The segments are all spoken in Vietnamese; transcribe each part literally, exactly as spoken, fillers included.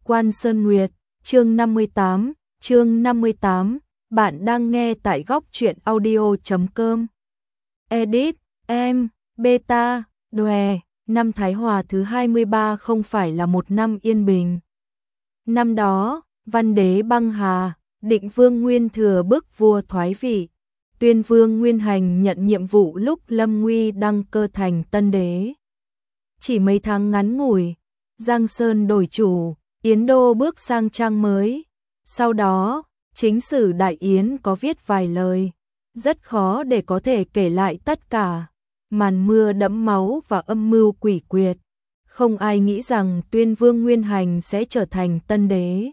Quan Sơn Nguyệt, chương năm mươi tám, chương năm mươi tám, bạn đang nghe tại góc truyện audio chấm com. Edit, em, beta, đòe, năm Thái Hòa thứ hai mươi ba không phải là một năm yên bình. Năm đó, Văn đế băng hà, Định Vương Nguyên Thừa bức vua thoái vị. Tuyên Vương Nguyên Hành nhận nhiệm vụ lúc lâm nguy đăng cơ thành tân đế. Chỉ mấy tháng ngắn ngủi, Giang Sơn đổi chủ, Yến Đô bước sang trang mới. Sau đó, chính sử Đại Yến có viết vài lời, rất khó để có thể kể lại tất cả. Màn mưa đẫm máu và âm mưu quỷ quyệt. Không ai nghĩ rằng Tuyên Vương Nguyên Hành sẽ trở thành tân đế.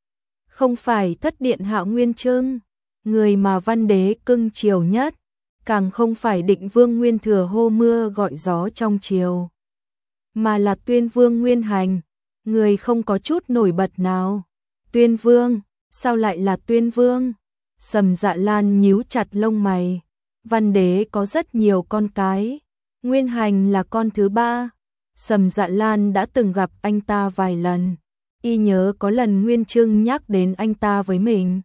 Không phải Thất Điện Hạ Nguyên Chương, người mà Văn đế cưng chiều nhất, càng không phải Định Vương Nguyên Thừa hô mưa gọi gió trong triều, mà là Tuyên Vương Nguyên Hành, người không có chút nổi bật nào. Tuyên Vương, sao lại là Tuyên Vương? Sầm Dạ Lan nhíu chặt lông mày. Văn đế có rất nhiều con cái, Nguyên Hành là con thứ ba. Sầm Dạ Lan đã từng gặp anh ta vài lần, y nhớ có lần Nguyên Chương nhắc đến anh ta với mình.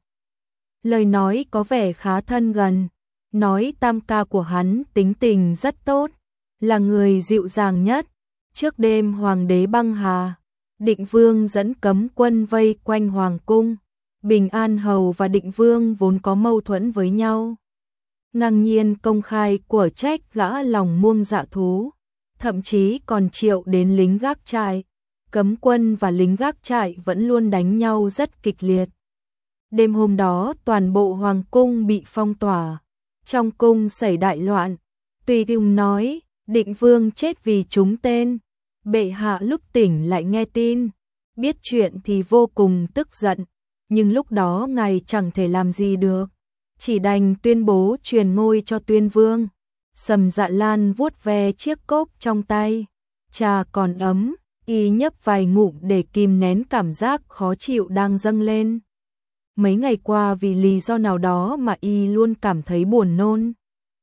Lời nói có vẻ khá thân gần, nói tam ca của hắn tính tình rất tốt, là người dịu dàng nhất. Trước đêm hoàng đế băng hà, Định Vương dẫn cấm quân vây quanh hoàng cung. Bình An Hầu và Định Vương vốn có mâu thuẫn với nhau, ngang nhiên công khai của trách gã lòng muông dạ thú, thậm chí còn triệu đến lính gác trại. Cấm quân và lính gác trại vẫn luôn đánh nhau rất kịch liệt. Đêm hôm đó toàn bộ hoàng cung bị phong tỏa, trong cung xảy đại loạn. Tùy Tùng nói, Định Vương chết vì trúng tên. Bệ hạ lúc tỉnh lại nghe tin, biết chuyện thì vô cùng tức giận, nhưng lúc đó ngài chẳng thể làm gì được, chỉ đành tuyên bố truyền ngôi cho Tuyên Vương. Sầm Dạ Lan vuốt ve chiếc cốc trong tay, trà còn ấm, y nhấp vài ngụm để kìm nén cảm giác khó chịu đang dâng lên. Mấy ngày qua vì lý do nào đó mà y luôn cảm thấy buồn nôn,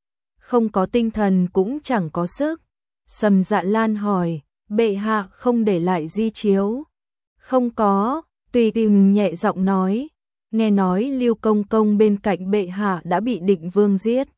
không có tinh thần cũng chẳng có sức. Sầm Dạ Lan hỏi, bệ hạ không để lại di chiếu? Không có, Tùy Tùng nhẹ giọng nói, nghe nói Lưu Công Công bên cạnh bệ hạ đã bị Định Vương giết.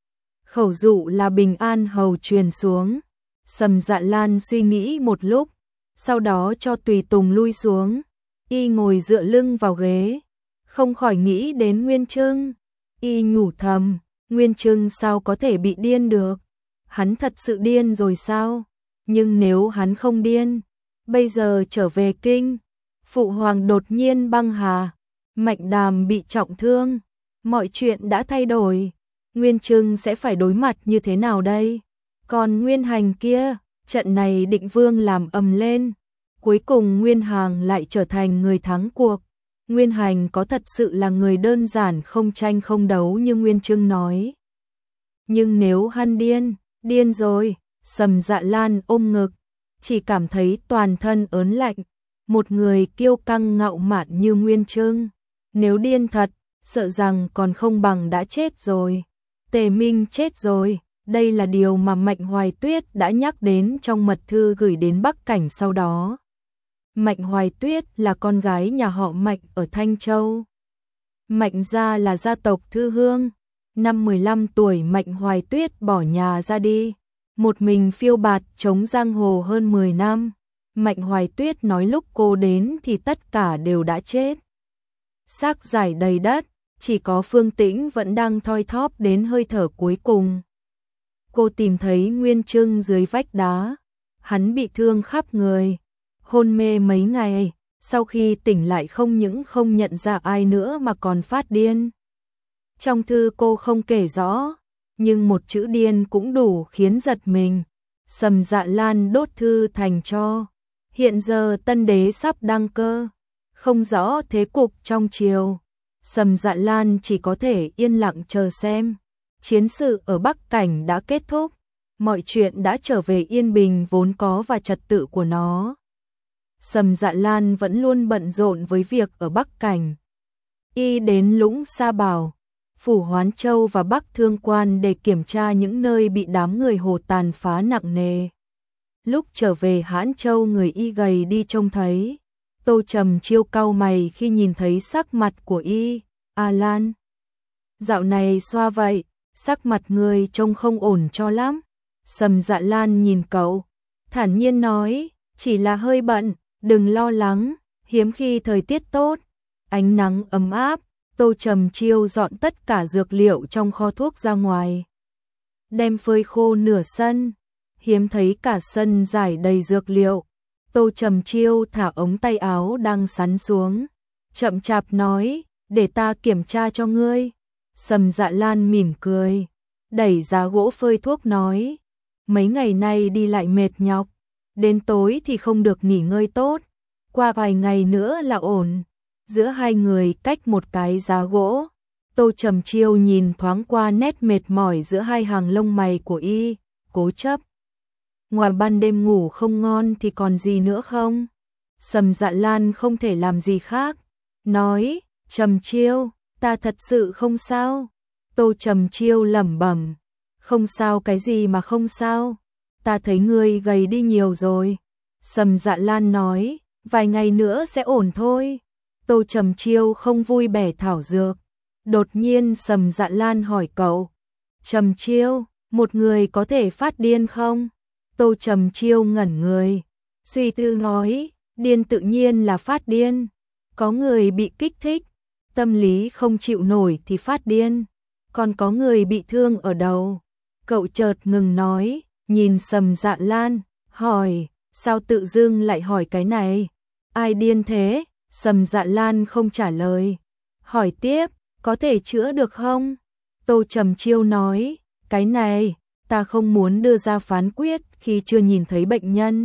Khẩu dụ là Bình An Hầu truyền xuống. Sầm Dạ Lan suy nghĩ một lúc, sau đó cho Tùy Tùng lui xuống, y ngồi dựa lưng vào ghế, không khỏi nghĩ đến Nguyên Chương. Y nhủ thầm, Nguyên Chương sao có thể bị điên được? Hắn thật sự điên rồi sao? Nhưng nếu hắn không điên, bây giờ trở về kinh, phụ hoàng đột nhiên băng hà, Mạnh Đàm bị trọng thương, mọi chuyện đã thay đổi, Nguyên Chương sẽ phải đối mặt như thế nào đây? Còn Nguyên Hành kia, trận này Định Vương làm ầm lên, cuối cùng Nguyên Hàng lại trở thành người thắng cuộc. Nguyên Hành có thật sự là người đơn giản không tranh không đấu như Nguyên Chương nói. Nhưng nếu hắn điên, điên rồi. Sầm Dạ Lan ôm ngực, chỉ cảm thấy toàn thân ớn lạnh. Một người kiêu căng ngạo mạn như Nguyên Chương, nếu điên thật, sợ rằng còn không bằng đã chết rồi. Tề Minh chết rồi, đây là điều mà Mạnh Hoài Tuyết đã nhắc đến trong mật thư gửi đến Bắc Cảnh sau đó. Mạnh Hoài Tuyết là con gái nhà họ Mạnh ở Thanh Châu. Mạnh gia là gia tộc thư hương. Năm mười lăm tuổi Mạnh Hoài Tuyết bỏ nhà ra đi, một mình phiêu bạt chống giang hồ hơn mười năm. Mạnh Hoài Tuyết nói lúc cô đến thì tất cả đều đã chết, xác rải đầy đất, chỉ có Phương Tĩnh vẫn đang thoi thóp đến hơi thở cuối cùng. Cô tìm thấy Nguyên Chương dưới vách đá, hắn bị thương khắp người, hôn mê mấy ngày, sau khi tỉnh lại không những không nhận ra ai nữa mà còn phát điên. Trong thư cô không kể rõ, nhưng một chữ điên cũng đủ khiến giật mình. Sầm Dạ Lan đốt thư thành tro. Hiện giờ tân đế sắp đăng cơ, không rõ thế cục trong triều. Sầm Dạ Lan chỉ có thể yên lặng chờ xem. Chiến sự ở Bắc Cảnh đã kết thúc, mọi chuyện đã trở về yên bình vốn có và trật tự của nó. Sầm Dạ Lan vẫn luôn bận rộn với việc ở Bắc Cảnh. Y đến Lũng Sa Bảo, Phủ Hoán Châu và Bắc Thương Quan để kiểm tra những nơi bị đám người Hồ tàn phá nặng nề. Lúc trở về Hãn Châu người y gầy đi trông thấy, Tô Trầm Chiêu cau mày khi nhìn thấy sắc mặt của y. A Lan, dạo này xoa vậy, sắc mặt người trông không ổn cho lắm. Sầm Dạ Lan nhìn cậu, thản nhiên nói, chỉ là hơi bận, đừng lo lắng, hiếm khi thời tiết tốt, ánh nắng ấm áp. Tô Trầm Chiêu dọn tất cả dược liệu trong kho thuốc ra ngoài, đem phơi khô nửa sân, hiếm thấy cả sân rải đầy dược liệu. Tô Trầm Chiêu thả ống tay áo đang sắn xuống, chậm chạp nói, để ta kiểm tra cho ngươi. Sầm Dạ Lan mỉm cười, đẩy giá gỗ phơi thuốc nói, mấy ngày nay đi lại mệt nhọc, đến tối thì không được nghỉ ngơi tốt, qua vài ngày nữa là ổn. Giữa hai người cách một cái giá gỗ, Tô Trầm Chiêu nhìn thoáng qua nét mệt mỏi giữa hai hàng lông mày của y, cố chấp. Ngoài ban đêm ngủ không ngon thì còn gì nữa không? Sầm Dạ Lan không thể làm gì khác, nói, Trầm Chiêu, ta thật sự không sao. Tô Trầm Chiêu lẩm bẩm, không sao cái gì mà không sao, ta thấy ngươi gầy đi nhiều rồi. Sầm Dạ Lan nói, vài ngày nữa sẽ ổn thôi. Tô Trầm Chiêu không vui bẻ thảo dược. Đột nhiên Sầm Dạ Lan hỏi cậu, Trầm Chiêu, một người có thể phát điên không? Tô Trầm Chiêu ngẩn người, suy tư nói, điên tự nhiên là phát điên. Có người bị kích thích, tâm lý không chịu nổi thì phát điên, còn có người bị thương ở đầu. Cậu chợt ngừng nói, nhìn Sầm Dạ Lan, hỏi, sao tự dưng lại hỏi cái này? Ai điên thế? Sầm Dạ Lan không trả lời, hỏi tiếp, có thể chữa được không? Tô Trầm Chiêu nói, cái này, ta không muốn đưa ra phán quyết khi chưa nhìn thấy bệnh nhân.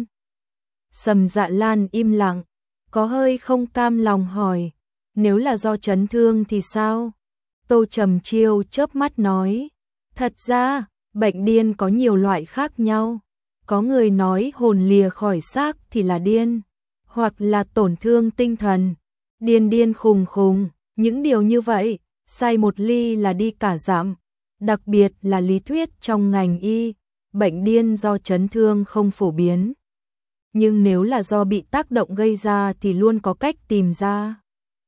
Sầm Dạ Lan im lặng, có hơi không cam lòng hỏi, nếu là do chấn thương thì sao? Tô Trầm Chiêu chớp mắt nói, thật ra, bệnh điên có nhiều loại khác nhau. Có người nói hồn lìa khỏi xác thì là điên, hoặc là tổn thương tinh thần, điên điên khùng khùng, những điều như vậy, sai một ly là đi cả dặm. Đặc biệt là lý thuyết trong ngành y, bệnh điên do chấn thương không phổ biến. Nhưng nếu là do bị tác động gây ra thì luôn có cách tìm ra.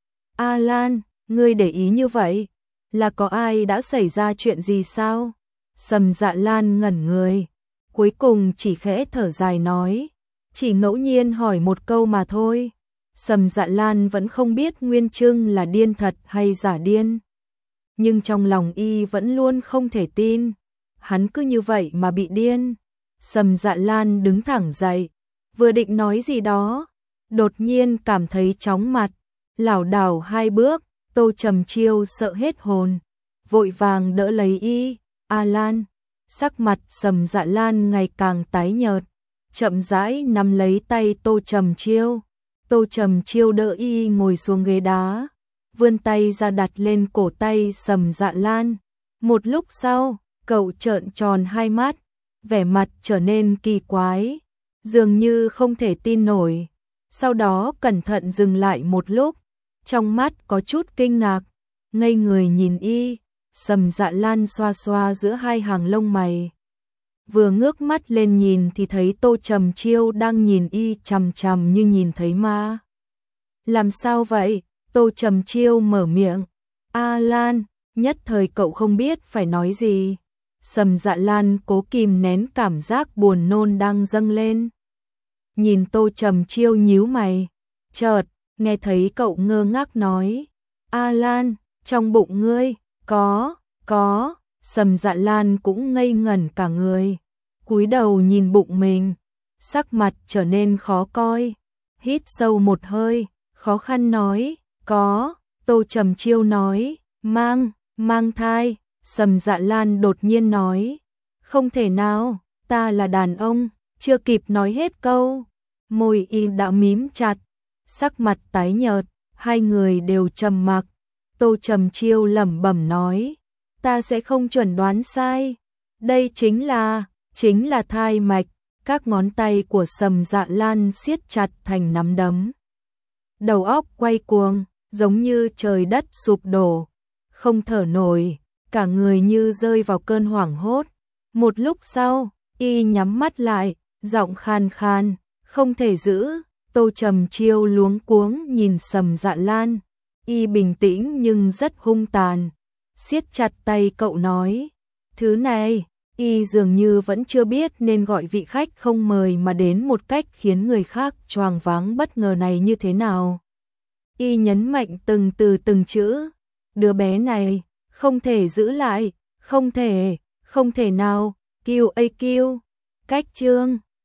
A Lan, ngươi để ý như vậy, là có ai đã xảy ra chuyện gì sao? Sầm Dạ Lan ngẩn người, cuối cùng chỉ khẽ thở dài nói, chỉ ngẫu nhiên hỏi một câu mà thôi. Sầm Dạ Lan vẫn không biết Nguyên Trưng là điên thật hay giả điên, nhưng trong lòng y vẫn luôn không thể tin, hắn cứ như vậy mà bị điên. Sầm Dạ Lan đứng thẳng dậy, vừa định nói gì đó, đột nhiên cảm thấy chóng mặt, lảo đảo hai bước. Tô Trầm Chiêu sợ hết hồn, vội vàng đỡ lấy y. A Lan, sắc mặt Sầm Dạ Lan ngày càng tái nhợt, chậm rãi nắm lấy tay Tô Trầm Chiêu. Tô Trầm Chiêu đỡ y ngồi xuống ghế đá, vươn tay ra đặt lên cổ tay Sầm Dạ Lan. Một lúc sau, cậu trợn tròn hai mắt, vẻ mặt trở nên kỳ quái, dường như không thể tin nổi. Sau đó cẩn thận dừng lại một lúc, trong mắt có chút kinh ngạc, ngây người nhìn y. Sầm Dạ Lan xoa xoa giữa hai hàng lông mày, vừa ngước mắt lên nhìn thì thấy Tô Trầm Chiêu đang nhìn y chằm chằm như nhìn thấy ma. Làm sao vậy? Tô Trầm Chiêu mở miệng. A Lan, nhất thời cậu không biết phải nói gì. Sầm Dạ Lan cố kìm nén cảm giác buồn nôn đang dâng lên, nhìn Tô Trầm Chiêu nhíu mày, chợt nghe thấy cậu ngơ ngác nói, A Lan, trong bụng ngươi có, có. Sầm Dạ Lan cũng ngây ngẩn cả người, cúi đầu nhìn bụng mình, sắc mặt trở nên khó coi, hít sâu một hơi, khó khăn nói, có. Tô Trầm Chiêu nói, mang, mang thai. Sầm Dạ Lan đột nhiên nói, không thể nào, ta là đàn ông. Chưa kịp nói hết câu, môi y đã mím chặt, sắc mặt tái nhợt, hai người đều trầm mặc. Tô Trầm Chiêu lẩm bẩm nói, ta sẽ không chuẩn đoán sai, đây chính là, chính là thai mạch. Các ngón tay của Sầm Dạ Lan siết chặt thành nắm đấm, đầu óc quay cuồng, giống như trời đất sụp đổ, không thở nổi, cả người như rơi vào cơn hoảng hốt. Một lúc sau, y nhắm mắt lại, giọng khan khan, không thể giữ. Tô Tô Trầm Chiêu luống cuống nhìn Sầm Dạ Lan, y bình tĩnh nhưng rất hung tàn, siết chặt tay cậu nói, thứ này, y dường như vẫn chưa biết nên gọi vị khách không mời mà đến một cách khiến người khác choáng váng bất ngờ này như thế nào. Y nhấn mạnh từng từ từng chữ, đứa bé này, không thể giữ lại, không thể, không thể nào, kill a kill, cách chương.